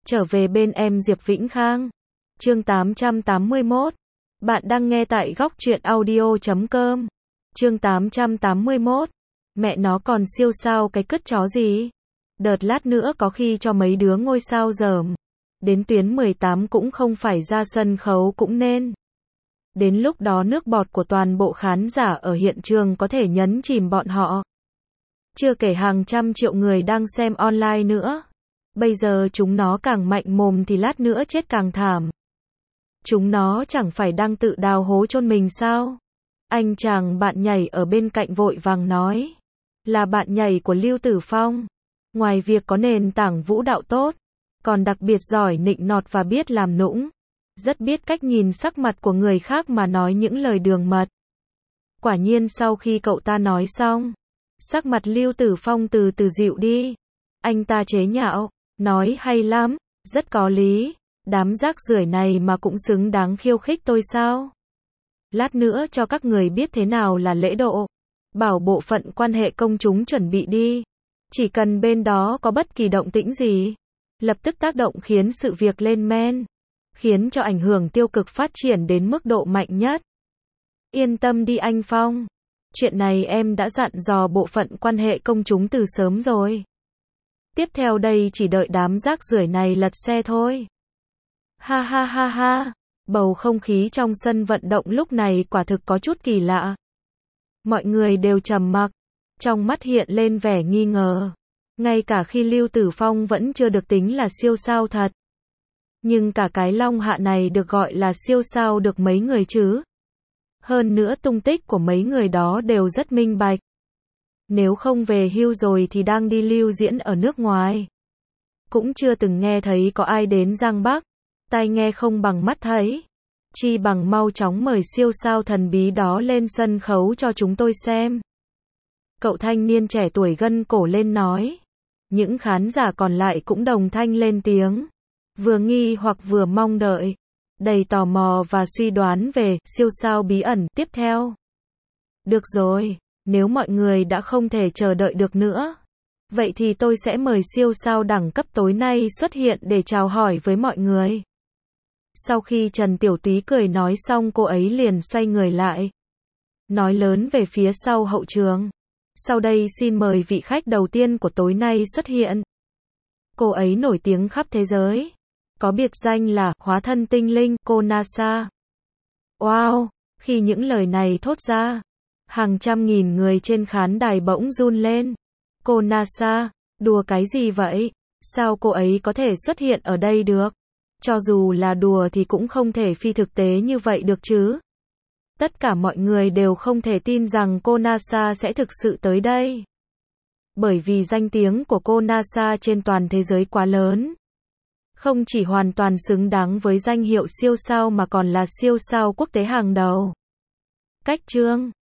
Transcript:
Trở về bên em Diệp Vĩnh Khang. Chương 881. Bạn đang nghe tại góc truyện audio.com. Chương 881. Mẹ nó còn siêu sao cái cứt chó gì? Đợt lát nữa có khi cho mấy đứa ngôi sao dởm. Đến tuyến 18 cũng không phải ra sân khấu cũng nên. Đến lúc đó nước bọt của toàn bộ khán giả ở hiện trường có thể nhấn chìm bọn họ. Chưa kể hàng trăm triệu người đang xem online nữa. Bây giờ chúng nó càng mạnh mồm thì lát nữa chết càng thảm. Chúng nó chẳng phải đang tự đào hố chôn mình sao? Anh chàng bạn nhảy ở bên cạnh vội vàng nói. Là bạn nhảy của Lưu Tử Phong. Ngoài việc có nền tảng vũ đạo tốt, còn đặc biệt giỏi nịnh nọt và biết làm nũng. Rất biết cách nhìn sắc mặt của người khác mà nói những lời đường mật. Quả nhiên sau khi cậu ta nói xong, sắc mặt Lưu Tử Phong từ từ dịu đi. Anh ta chế nhạo, nói hay lắm, rất có lý. Đám rác rưởi này mà cũng xứng đáng khiêu khích tôi sao? Lát nữa cho các người biết thế nào là lễ độ. Bảo bộ phận quan hệ công chúng chuẩn bị đi. Chỉ cần bên đó có bất kỳ động tĩnh gì, lập tức tác động khiến sự việc lên men, khiến cho ảnh hưởng tiêu cực phát triển đến mức độ mạnh nhất. Yên tâm đi anh Phong. Chuyện này em đã dặn dò bộ phận quan hệ công chúng từ sớm rồi. Tiếp theo đây chỉ đợi đám rác rưởi này lật xe thôi. Ha ha ha ha. Bầu không khí trong sân vận động lúc này quả thực có chút kỳ lạ. Mọi người đều trầm mặc, trong mắt hiện lên vẻ nghi ngờ. Ngay cả khi Lưu Tử Phong vẫn chưa được tính là siêu sao thật. Nhưng cả cái Long Hạ này được gọi là siêu sao được mấy người chứ? Hơn nữa tung tích của mấy người đó đều rất minh bạch. Nếu không về hưu rồi thì đang đi lưu diễn ở nước ngoài. Cũng chưa từng nghe thấy có ai đến Giang Bắc. Tai nghe không bằng mắt thấy. Chi bằng mau chóng mời siêu sao thần bí đó lên sân khấu cho chúng tôi xem. Cậu thanh niên trẻ tuổi gân cổ lên nói. Những khán giả còn lại cũng đồng thanh lên tiếng. Vừa nghi hoặc vừa mong đợi. Đầy tò mò và suy đoán về siêu sao bí ẩn tiếp theo. Được rồi, nếu mọi người đã không thể chờ đợi được nữa, vậy thì tôi sẽ mời siêu sao đẳng cấp tối nay xuất hiện để chào hỏi với mọi người. Sau khi Trần Tiểu Túy cười nói xong cô ấy liền xoay người lại. Nói lớn về phía sau hậu trường. Sau đây xin mời vị khách đầu tiên của tối nay xuất hiện. Cô ấy nổi tiếng khắp thế giới. Có biệt danh là hóa thân tinh linh, cô NASA. Wow, khi những lời này thốt ra, hàng trăm nghìn người trên khán đài bỗng run lên. Cô NASA, đùa cái gì vậy? Sao cô ấy có thể xuất hiện ở đây được? Cho dù là đùa thì cũng không thể phi thực tế như vậy được chứ. Tất cả mọi người đều không thể tin rằng cô NASA sẽ thực sự tới đây. Bởi vì danh tiếng của cô NASA trên toàn thế giới quá lớn. Không chỉ hoàn toàn xứng đáng với danh hiệu siêu sao mà còn là siêu sao quốc tế hàng đầu. Cách chương